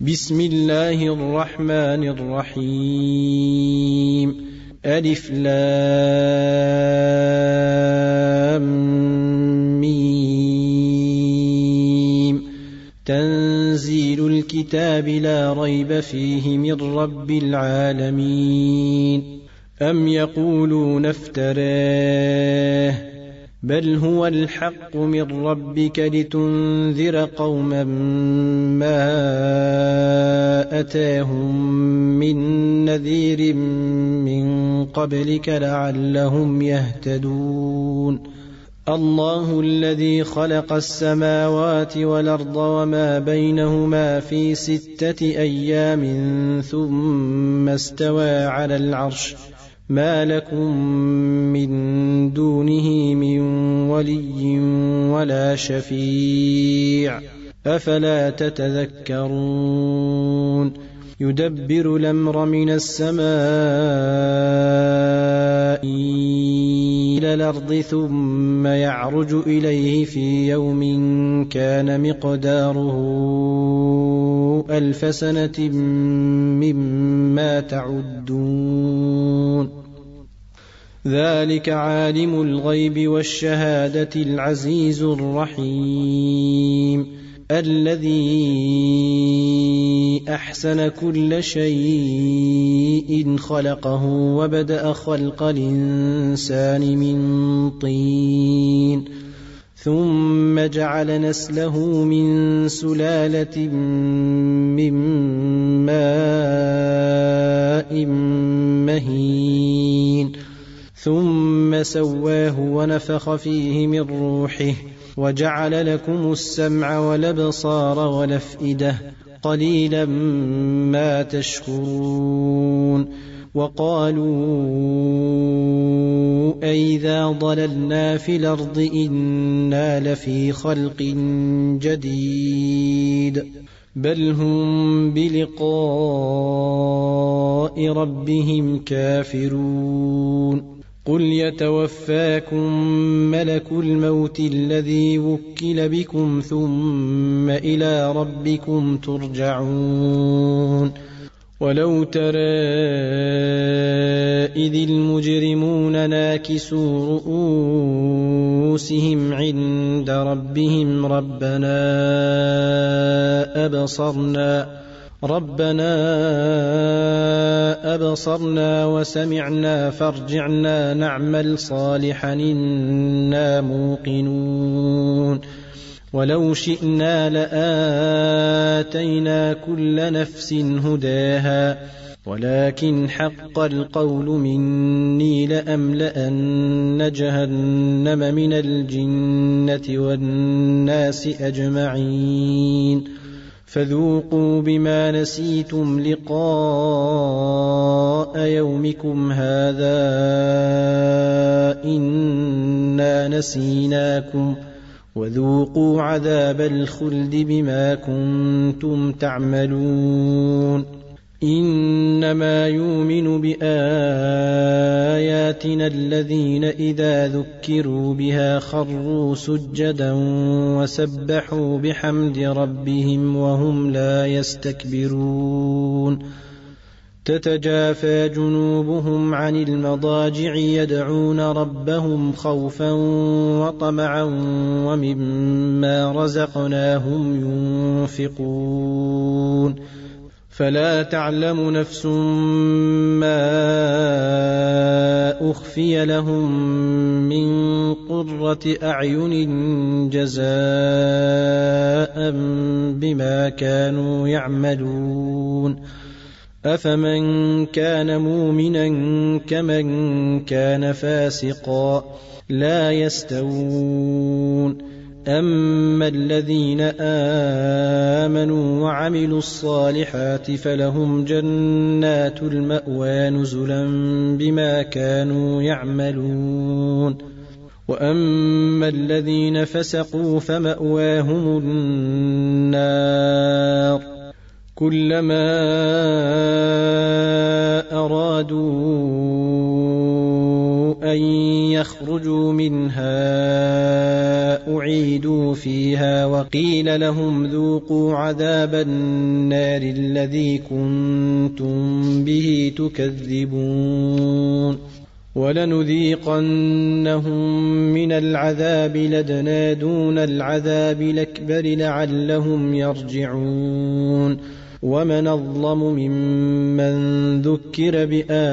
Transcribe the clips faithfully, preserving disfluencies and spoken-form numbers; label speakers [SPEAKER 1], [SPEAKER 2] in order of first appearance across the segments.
[SPEAKER 1] بسم الله الرحمن الرحيم. ألف لام ميم. تنزيل الكتاب لا ريب فيه من رب العالمين. أم يقولون افتراه بل هو الحق من ربك لتنذر قوما ما أتاهم من نذير من قبلك لعلهم يهتدون. الله الذي خلق السماوات والأرض وما بينهما في ستة أيام ثم استوى على العرش ما لكم من دونه من ولي ولا شفيع أفلا تتذكرون. يدبر الأمر من السماء إلى الأرض ثم يعرج إليه في يوم كان مقداره ألف سنة مما تعدون. ذلك عالم الغيب والشهادة العزيز الرحيم الذي أحسن كل شيء خلقه وبدأ خلق الإنسان من طين ثم جعل نسله من سلالة من ماء مهين ثم سواه ونفخ فيه من روحه وجعل لكم السمع والأبصار والأفئدة قليلا ما تشكرون. وقالوا أئذا ضللنا في الأرض إنا لفي خلق جديد بل هم بلقاء ربهم كافرون. قل يتوفاكم ملك الموت الذي وكل بكم ثم إلى ربكم ترجعون. ولو ترى إذ المجرمون ناكسوا رؤوسهم عند ربهم ربنا أبصرنا ربنا أبصرنا وسمعنا فارجعنا نعمل صالحا إنا موقنون. ولو شئنا لآتينا كل نفس هداها ولكن حق القول مني لأملأن جهنم من الجنة والناس أجمعين. فذوقوا بما نسيتم لقاء يومكم هذا إنا نسيناكم وذوقوا عذاب الخلد بما كنتم تعملون. إنما يؤمن بآياتنا الذين إذا ذكروا بها خروا سجدا وسبحوا بحمد ربهم وهم لا يستكبرون. تتجافى جنوبهم عن المضاجع يدعون ربهم خوفا وطمعا ومما رزقناهم ينفقون. فلا تعلم نفس ما أخفي لهم من قرة أعين جزاء بما كانوا يعملون. أفمن كان مؤمنا كمن كان فاسقا لا يستوون. أما الذين آمنوا وعملوا الصالحات فلهم جنات المأوى نزلا بما كانوا يعملون. وأما الذين فسقوا فمأواهم النار كلما أرادوا أن يخرجوا منها أعيدوا فيها وقيل لهم ذوقوا عذاب النار الذي كنتم به تكذبون ولنذيقنهم من العذاب الأدنى دون العذاب الأكبر لعلهم يرجعون ومن أظلم ممن ذكر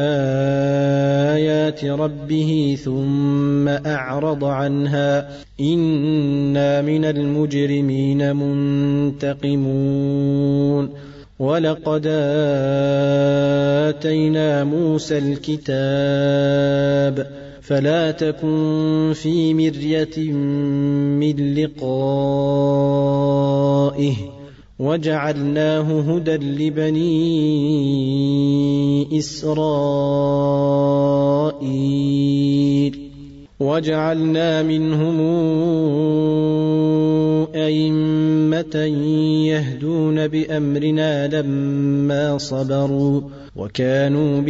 [SPEAKER 1] بآيات ربه ثم أعرض عنها إنا من المجرمين منتقمون ولقد آتينا موسى الكتاب فلا تكن في مرية من لقائه وجعلناه هدى لبني إسرائيل وجعلنا منهم أئمة يهدون بأمرنا لما صبروا وكانوا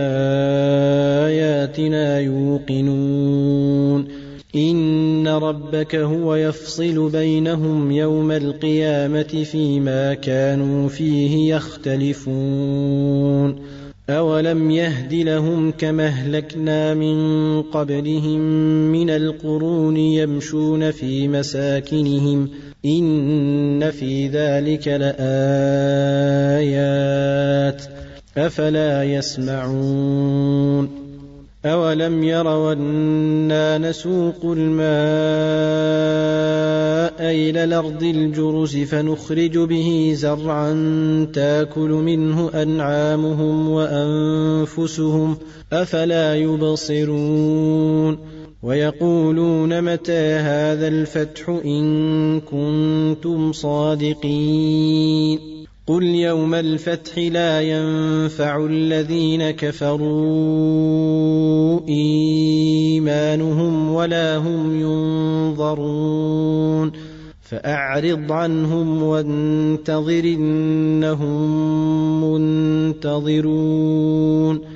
[SPEAKER 1] بآياتنا يوقنون إن ربك هو يفصل بينهم يوم القيامة فيما كانوا فيه يختلفون أولم يهد لهم كما أهلكنا من قبلهم من القرون يمشون في مساكنهم إن في ذلك لآيات أفلا يسمعون أولم يروا أنا نسوق الماء إلى الأرض الجرز فنخرج به زرعا تاكل منه أنعامهم وأنفسهم أفلا يبصرون ويقولون متى هذا الفتح إن كنتم صادقين قل يوم الفتح لا ينفع الذين كفروا إيمانهم ولا هم ينظرون فأعرض عنهم وانتظر إنهم منتظرون